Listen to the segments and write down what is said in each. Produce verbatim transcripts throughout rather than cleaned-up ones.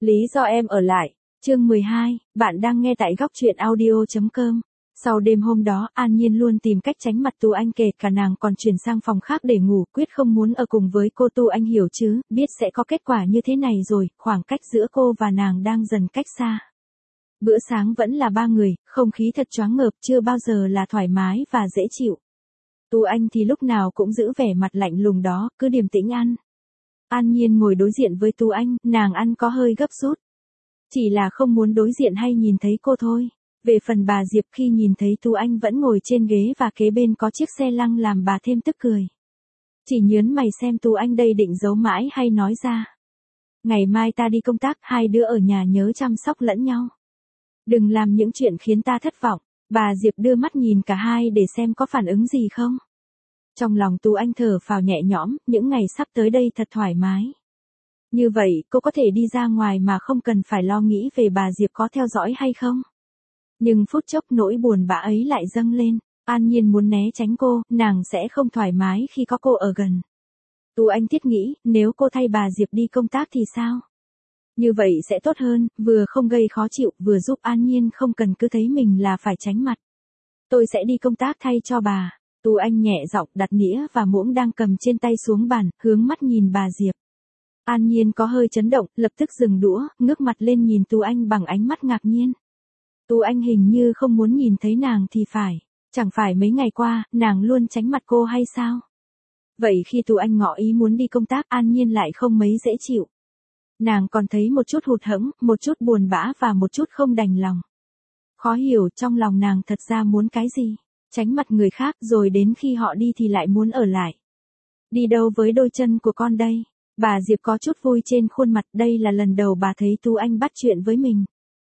Lý do em ở lại. Chương mười hai, bạn đang nghe tại góc truyện audio chấm com. Sau đêm hôm đó, An Nhiên luôn tìm cách tránh mặt Tu Anh, kể cả nàng còn chuyển sang phòng khác để ngủ, quyết không muốn ở cùng với cô. Tu Anh hiểu chứ, biết sẽ có kết quả như thế này rồi, khoảng cách giữa cô và nàng đang dần cách xa. Bữa sáng vẫn là ba người, không khí thật choáng ngợp, chưa bao giờ là thoải mái và dễ chịu. Tu Anh thì lúc nào cũng giữ vẻ mặt lạnh lùng đó, cứ điềm tĩnh ăn. An Nhiên ngồi đối diện với Tu Anh, nàng ăn có hơi gấp rút. Chỉ là không muốn đối diện hay nhìn thấy cô thôi. Về phần bà Diệp, khi nhìn thấy Tu Anh vẫn ngồi trên ghế và kế bên có chiếc xe lăng làm bà thêm tức cười. Chỉ nhớn mày xem Tu Anh đây định giấu mãi hay nói ra. Ngày mai ta đi công tác, hai đứa ở nhà nhớ chăm sóc lẫn nhau. Đừng làm những chuyện khiến ta thất vọng. Bà Diệp đưa mắt nhìn cả hai để xem có phản ứng gì không. Trong lòng Tu Anh thở phào nhẹ nhõm, những ngày sắp tới đây thật thoải mái. Như vậy, cô có thể đi ra ngoài mà không cần phải lo nghĩ về bà Diệp có theo dõi hay không. Nhưng phút chốc nỗi buồn bã ấy lại dâng lên. An Nhiên muốn né tránh cô, nàng sẽ không thoải mái khi có cô ở gần. Tu Anh thiết nghĩ, nếu cô thay bà Diệp đi công tác thì sao? Như vậy sẽ tốt hơn, vừa không gây khó chịu, vừa giúp An Nhiên không cần cứ thấy mình là phải tránh mặt. Tôi sẽ đi công tác thay cho bà. Tu Anh nhẹ giọng đặt nĩa và muỗng đang cầm trên tay xuống bàn, hướng mắt nhìn bà Diệp. An Nhiên có hơi chấn động, lập tức dừng đũa, ngước mặt lên nhìn Tu Anh bằng ánh mắt ngạc nhiên. Tu Anh hình như không muốn nhìn thấy nàng thì phải. Chẳng phải mấy ngày qua, nàng luôn tránh mặt cô hay sao? Vậy khi Tu Anh ngỏ ý muốn đi công tác, An Nhiên lại không mấy dễ chịu. Nàng còn thấy một chút hụt hẫng, một chút buồn bã và một chút không đành lòng. Khó hiểu trong lòng nàng thật ra muốn cái gì? Tránh mặt người khác rồi đến khi họ đi thì lại muốn ở lại. Đi đâu với đôi chân của con đây? Bà Diệp có chút vui trên khuôn mặt, đây là lần đầu bà thấy Tu Anh bắt chuyện với mình.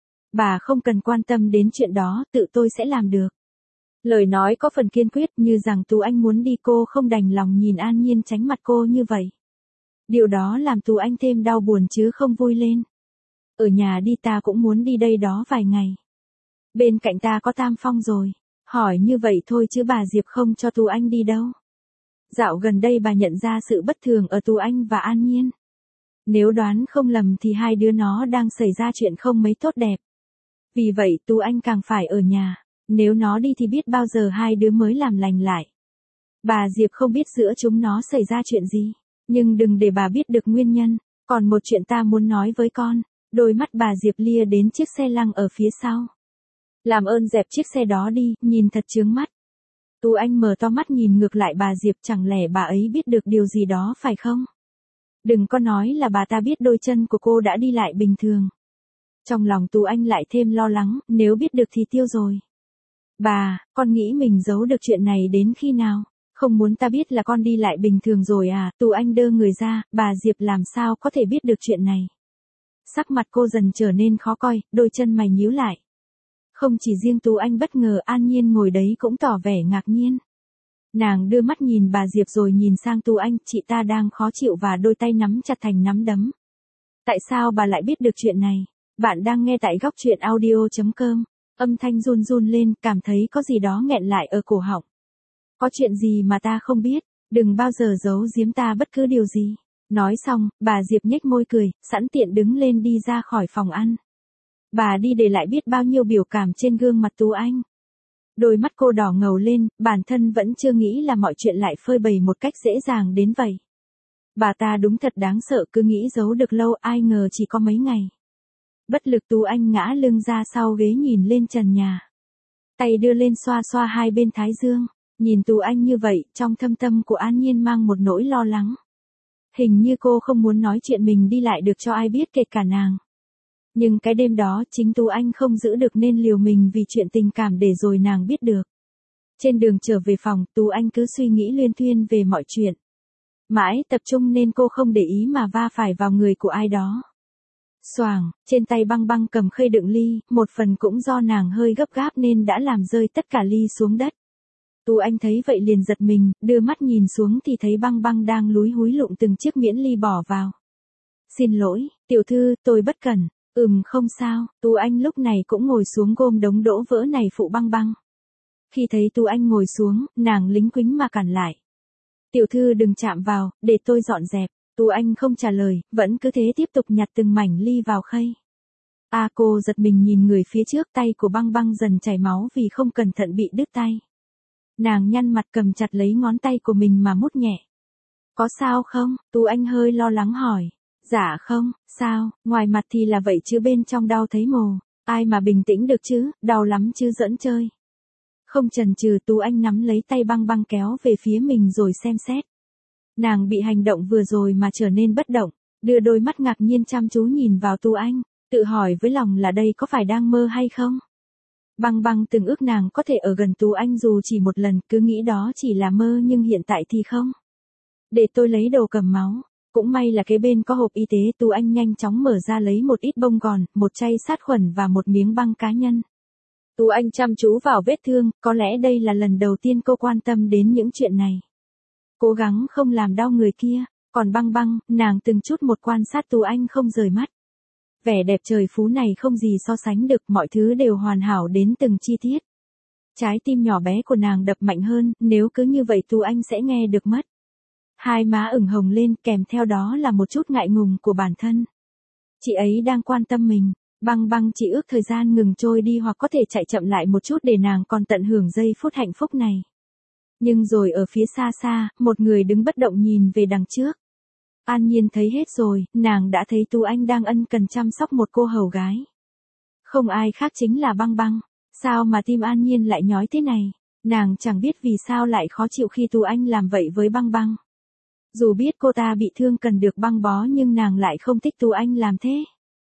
Bà không cần quan tâm đến chuyện đó, tự tôi sẽ làm được. Lời nói có phần kiên quyết, như rằng Tu Anh muốn đi, cô không đành lòng nhìn An Nhiên tránh mặt cô như vậy. Điều đó làm Tu Anh thêm đau buồn chứ không vui lên. Ở nhà đi, ta cũng muốn đi đây đó vài ngày. Bên cạnh ta có Tam Phong rồi. Hỏi như vậy thôi chứ bà Diệp không cho Tu Anh đi đâu. Dạo gần đây bà nhận ra sự bất thường ở Tu Anh và An Nhiên. Nếu đoán không lầm thì hai đứa nó đang xảy ra chuyện không mấy tốt đẹp. Vì vậy Tu Anh càng phải ở nhà. Nếu nó đi thì biết bao giờ hai đứa mới làm lành lại. Bà Diệp không biết giữa chúng nó xảy ra chuyện gì. Nhưng đừng để bà biết được nguyên nhân. Còn một chuyện ta muốn nói với con. Đôi mắt bà Diệp lia đến chiếc xe lăng ở phía sau. Làm ơn dẹp chiếc xe đó đi, nhìn thật chướng mắt. Tu Anh mở to mắt nhìn ngược lại bà Diệp, chẳng lẽ bà ấy biết được điều gì đó phải không? Đừng có nói là bà ta biết đôi chân của cô đã đi lại bình thường. Trong lòng Tu Anh lại thêm lo lắng, nếu biết được thì tiêu rồi. Bà, con nghĩ mình giấu được chuyện này đến khi nào? Không muốn ta biết là con đi lại bình thường rồi à? Tu Anh đơ người ra, bà Diệp làm sao có thể biết được chuyện này? Sắc mặt cô dần trở nên khó coi, đôi chân mày nhíu lại. Không chỉ riêng Tu Anh bất ngờ, An Nhiên ngồi đấy cũng tỏ vẻ ngạc nhiên. Nàng đưa mắt nhìn bà Diệp rồi nhìn sang Tu Anh, chị ta đang khó chịu và đôi tay nắm chặt thành nắm đấm. Tại sao bà lại biết được chuyện này? Bạn đang nghe tại góc truyện audio chấm com. Âm thanh run run lên, cảm thấy có gì đó nghẹn lại ở cổ họng. Có chuyện gì mà ta không biết, đừng bao giờ giấu giếm ta bất cứ điều gì. Nói xong, bà Diệp nhếch môi cười, sẵn tiện đứng lên đi ra khỏi phòng ăn. Bà đi để lại biết bao nhiêu biểu cảm trên gương mặt Tu Anh. Đôi mắt cô đỏ ngầu lên, bản thân vẫn chưa nghĩ là mọi chuyện lại phơi bày một cách dễ dàng đến vậy. Bà ta đúng thật đáng sợ, cứ nghĩ giấu được lâu, ai ngờ chỉ có mấy ngày. Bất lực Tu Anh ngã lưng ra sau ghế nhìn lên trần nhà. Tay đưa lên xoa xoa hai bên thái dương. Nhìn Tu Anh như vậy, trong thâm tâm của An Nhiên mang một nỗi lo lắng. Hình như cô không muốn nói chuyện mình đi lại được cho ai biết, kể cả nàng. Nhưng cái đêm đó chính Tu Anh không giữ được nên liều mình vì chuyện tình cảm để rồi nàng biết được. Trên đường trở về phòng, Tu Anh cứ suy nghĩ luyên thuyên về mọi chuyện. Mãi tập trung nên cô không để ý mà va phải vào người của ai đó. Xoàng, trên tay băng băng cầm khơi đựng ly, một phần cũng do nàng hơi gấp gáp nên đã làm rơi tất cả ly xuống đất. Tu Anh thấy vậy liền giật mình, đưa mắt nhìn xuống thì thấy băng băng đang lúi húi lụng từng chiếc miễn ly bỏ vào. Xin lỗi, tiểu thư, tôi bất cẩn. Ừm không sao, Tu Anh lúc này cũng ngồi xuống gom đống đỗ vỡ này phụ băng băng. Khi thấy Tu Anh ngồi xuống, nàng lính quính mà cản lại. Tiểu thư đừng chạm vào, để tôi dọn dẹp. Tú Anh không trả lời, vẫn cứ thế tiếp tục nhặt từng mảnh ly vào khay. A cô giật mình nhìn người phía trước, tay của băng băng dần chảy máu vì không cẩn thận bị đứt tay. Nàng nhăn mặt cầm chặt lấy ngón tay của mình mà mút nhẹ. Có sao không? Tú Anh hơi lo lắng hỏi. Dạ không, sao, ngoài mặt thì là vậy chứ bên trong đau thấy mồ. Ai mà bình tĩnh được chứ, đau lắm chứ giỡn chơi. Không chần chừ, Tú Anh nắm lấy tay băng băng kéo về phía mình rồi xem xét. Nàng bị hành động vừa rồi mà trở nên bất động, đưa đôi mắt ngạc nhiên chăm chú nhìn vào Tú Anh, tự hỏi với lòng là đây có phải đang mơ hay không? Băng băng từng ước nàng có thể ở gần Tú Anh dù chỉ một lần, cứ nghĩ đó chỉ là mơ nhưng hiện tại thì không. Để tôi lấy đồ cầm máu. Cũng may là kế bên có hộp y tế. Tú Anh nhanh chóng mở ra lấy một ít bông gòn, một chai sát khuẩn và một miếng băng cá nhân. Tú Anh chăm chú vào vết thương, có lẽ đây là lần đầu tiên cô quan tâm đến những chuyện này. Cố gắng không làm đau người kia, còn băng băng, nàng từng chút một quan sát Tú Anh không rời mắt. Vẻ đẹp trời phú này không gì so sánh được, mọi thứ đều hoàn hảo đến từng chi tiết. Trái tim nhỏ bé của nàng đập mạnh hơn, nếu cứ như vậy Tú Anh sẽ nghe được mất. Hai má ửng hồng lên, kèm theo đó là một chút ngại ngùng của bản thân. Chị ấy đang quan tâm mình, băng băng chỉ ước thời gian ngừng trôi đi hoặc có thể chạy chậm lại một chút để nàng còn tận hưởng giây phút hạnh phúc này. Nhưng rồi ở phía xa xa, một người đứng bất động nhìn về đằng trước. An Nhiên thấy hết rồi, nàng đã thấy Tú Anh đang ân cần chăm sóc một cô hầu gái. Không ai khác chính là băng băng. Sao mà tim An Nhiên lại nhói thế này? Nàng chẳng biết vì sao lại khó chịu khi Tú Anh làm vậy với băng băng. Dù biết cô ta bị thương cần được băng bó nhưng nàng lại không thích Tú Anh làm thế.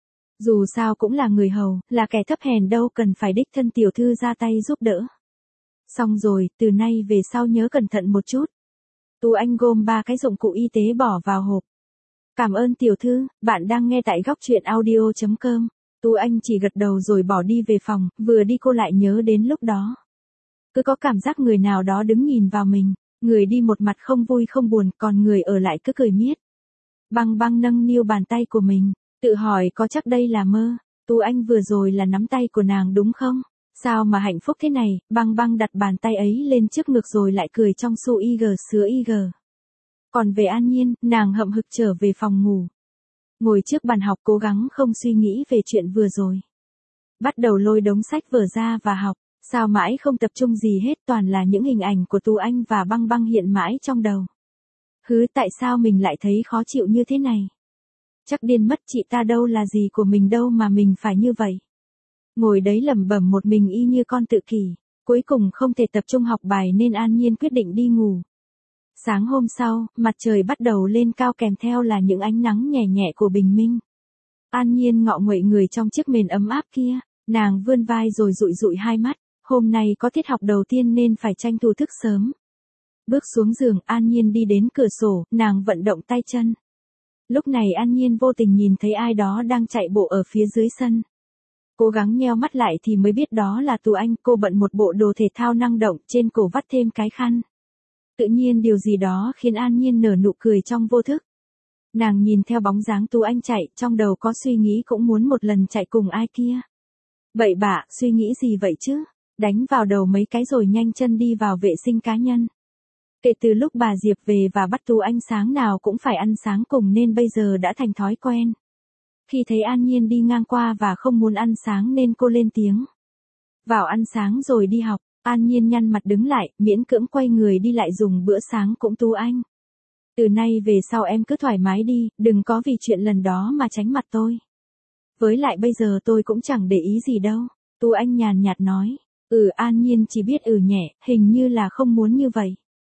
Dù sao cũng là người hầu, là kẻ thấp hèn đâu cần phải đích thân tiểu thư ra tay giúp đỡ. Xong rồi, từ nay về sau nhớ cẩn thận một chút. Tú Anh gom ba cái dụng cụ y tế bỏ vào hộp. Cảm ơn tiểu thư, bạn đang nghe tại góc truyện audio chấm com. Tú Anh chỉ gật đầu rồi bỏ đi về phòng, vừa đi cô lại nhớ đến lúc đó. Cứ có cảm giác người nào đó đứng nhìn vào mình, người đi một mặt không vui không buồn, còn người ở lại cứ cười miết. Băng băng nâng niu bàn tay của mình, tự hỏi có chắc đây là mơ. Tú Anh vừa rồi là nắm tay của nàng đúng không? Sao mà hạnh phúc thế này? Băng băng đặt bàn tay ấy lên trước ngực rồi lại cười trong su y gờ sứa y gờ. Còn về An Nhiên, nàng hậm hực trở về phòng ngủ. Ngồi trước bàn học cố gắng không suy nghĩ về chuyện vừa rồi. Bắt đầu lôi đống sách vở ra và học, sao mãi không tập trung gì hết, toàn là những hình ảnh của Tú Anh và băng băng hiện mãi trong đầu. Hứ, tại sao mình lại thấy khó chịu như thế này? Chắc điên mất, chị ta đâu là gì của mình đâu mà mình phải như vậy. Ngồi đấy lẩm bẩm một mình y như con tự kỷ, cuối cùng không thể tập trung học bài nên An Nhiên quyết định đi ngủ. Sáng hôm sau, mặt trời bắt đầu lên cao kèm theo là những ánh nắng nhẹ nhẹ của bình minh. An Nhiên ngọ nguậy người trong chiếc mền ấm áp kia, nàng vươn vai rồi dụi dụi hai mắt, hôm nay có tiết học đầu tiên nên phải tranh thủ thức sớm. Bước xuống giường, An Nhiên đi đến cửa sổ, nàng vận động tay chân. Lúc này An Nhiên vô tình nhìn thấy ai đó đang chạy bộ ở phía dưới sân. Cố gắng nheo mắt lại thì mới biết đó là Tú Anh, cô bận một bộ đồ thể thao năng động, trên cổ vắt thêm cái khăn. Tự nhiên điều gì đó khiến An Nhiên nở nụ cười trong vô thức. Nàng nhìn theo bóng dáng Tú Anh chạy, trong đầu có suy nghĩ cũng muốn một lần chạy cùng ai kia. Bậy bạ, suy nghĩ gì vậy chứ? Đánh vào đầu mấy cái rồi nhanh chân đi vào vệ sinh cá nhân. Kể từ lúc bà Diệp về và bắt Tú Anh sáng nào cũng phải ăn sáng cùng nên bây giờ đã thành thói quen. Khi thấy An Nhiên đi ngang qua và không muốn ăn sáng nên cô lên tiếng. Vào ăn sáng rồi đi học. An Nhiên nhăn mặt đứng lại, miễn cưỡng quay người đi lại dùng bữa sáng cũng Tú Anh. Từ nay về sau em cứ thoải mái đi, đừng có vì chuyện lần đó mà tránh mặt tôi. Với lại bây giờ tôi cũng chẳng để ý gì đâu. Tú Anh nhàn nhạt nói. Ừ, An Nhiên chỉ biết ừ nhẹ, hình như là không muốn như vậy.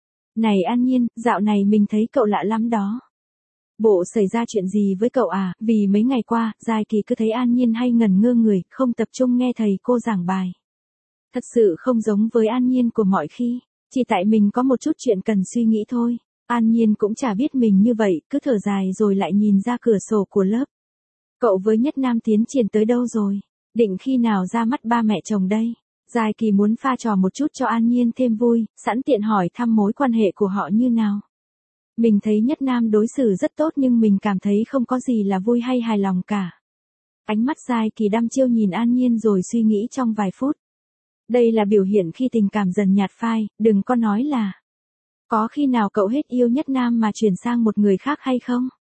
Này An Nhiên, dạo này mình thấy cậu lạ lắm đó. Bộ xảy ra chuyện gì với cậu à? Vì mấy ngày qua, Giai Kỳ cứ thấy An Nhiên hay ngẩn ngơ người, không tập trung nghe thầy cô giảng bài. Thật sự không giống với An Nhiên của mọi khi, chỉ tại mình có một chút chuyện cần suy nghĩ thôi. An Nhiên cũng chả biết mình như vậy, cứ thở dài rồi lại nhìn ra cửa sổ của lớp. Cậu với Nhất Nam tiến triển tới đâu rồi? Định khi nào ra mắt ba mẹ chồng đây? Giai Kỳ muốn pha trò một chút cho An Nhiên thêm vui, sẵn tiện hỏi thăm mối quan hệ của họ như nào. Mình thấy Nhất Nam đối xử rất tốt nhưng mình cảm thấy không có gì là vui hay hài lòng cả. Ánh mắt Giai Kỳ đăm chiêu nhìn An Nhiên rồi suy nghĩ trong vài phút. Đây là biểu hiện khi tình cảm dần nhạt phai, đừng có nói là. Có khi nào cậu hết yêu Nhất Nam mà chuyển sang một người khác hay không?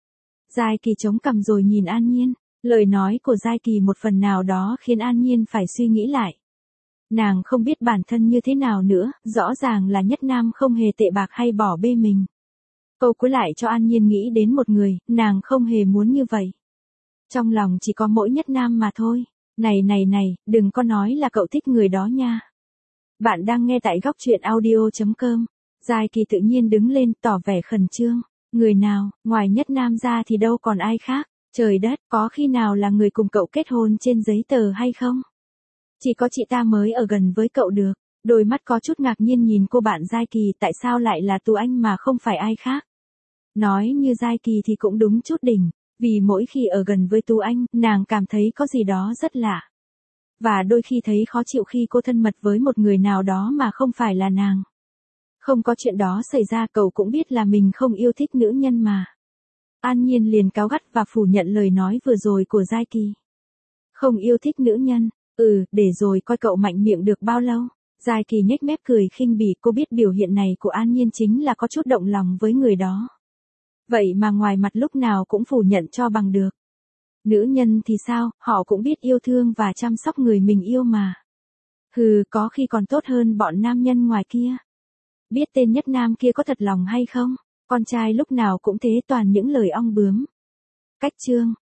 Giai Kỳ chống cằm rồi nhìn An Nhiên. Lời nói của Giai Kỳ một phần nào đó khiến An Nhiên phải suy nghĩ lại. Nàng không biết bản thân như thế nào nữa, rõ ràng là Nhất Nam không hề tệ bạc hay bỏ bê mình. Câu cuối lại cho An Nhiên nghĩ đến một người, nàng không hề muốn như vậy. Trong lòng chỉ có mỗi Nhất Nam mà thôi. Này này này, đừng có nói là cậu thích người đó nha. Bạn đang nghe tại góc truyện audio chấm com. Giai Kỳ tự nhiên đứng lên tỏ vẻ khẩn trương. Người nào, ngoài Nhất Nam ra thì đâu còn ai khác. Trời đất, có khi nào là người cùng cậu kết hôn trên giấy tờ hay không? Chỉ có chị ta mới ở gần với cậu được. Đôi mắt có chút ngạc nhiên nhìn cô bạn Giai Kỳ, tại sao lại là Tú Anh mà không phải ai khác. Nói như Giai Kỳ thì cũng đúng chút đỉnh, vì mỗi khi ở gần với Tú Anh, nàng cảm thấy có gì đó rất lạ. Và đôi khi thấy khó chịu khi cô thân mật với một người nào đó mà không phải là nàng. Không có chuyện đó xảy ra, cậu cũng biết là mình không yêu thích nữ nhân mà. An Nhiên liền cáu gắt và phủ nhận lời nói vừa rồi của Giai Kỳ. Không yêu thích nữ nhân, ừ, để rồi coi cậu mạnh miệng được bao lâu. Giai Kỳ nhếch mép cười khinh bỉ, cô biết biểu hiện này của An Nhiên chính là có chút động lòng với người đó. Vậy mà ngoài mặt lúc nào cũng phủ nhận cho bằng được. Nữ nhân thì sao, họ cũng biết yêu thương và chăm sóc người mình yêu mà. Hừ, có khi còn tốt hơn bọn nam nhân ngoài kia. Biết tên Nhất Nam kia có thật lòng hay không? Con trai lúc nào cũng thế, toàn những lời ong bướm. Cách chương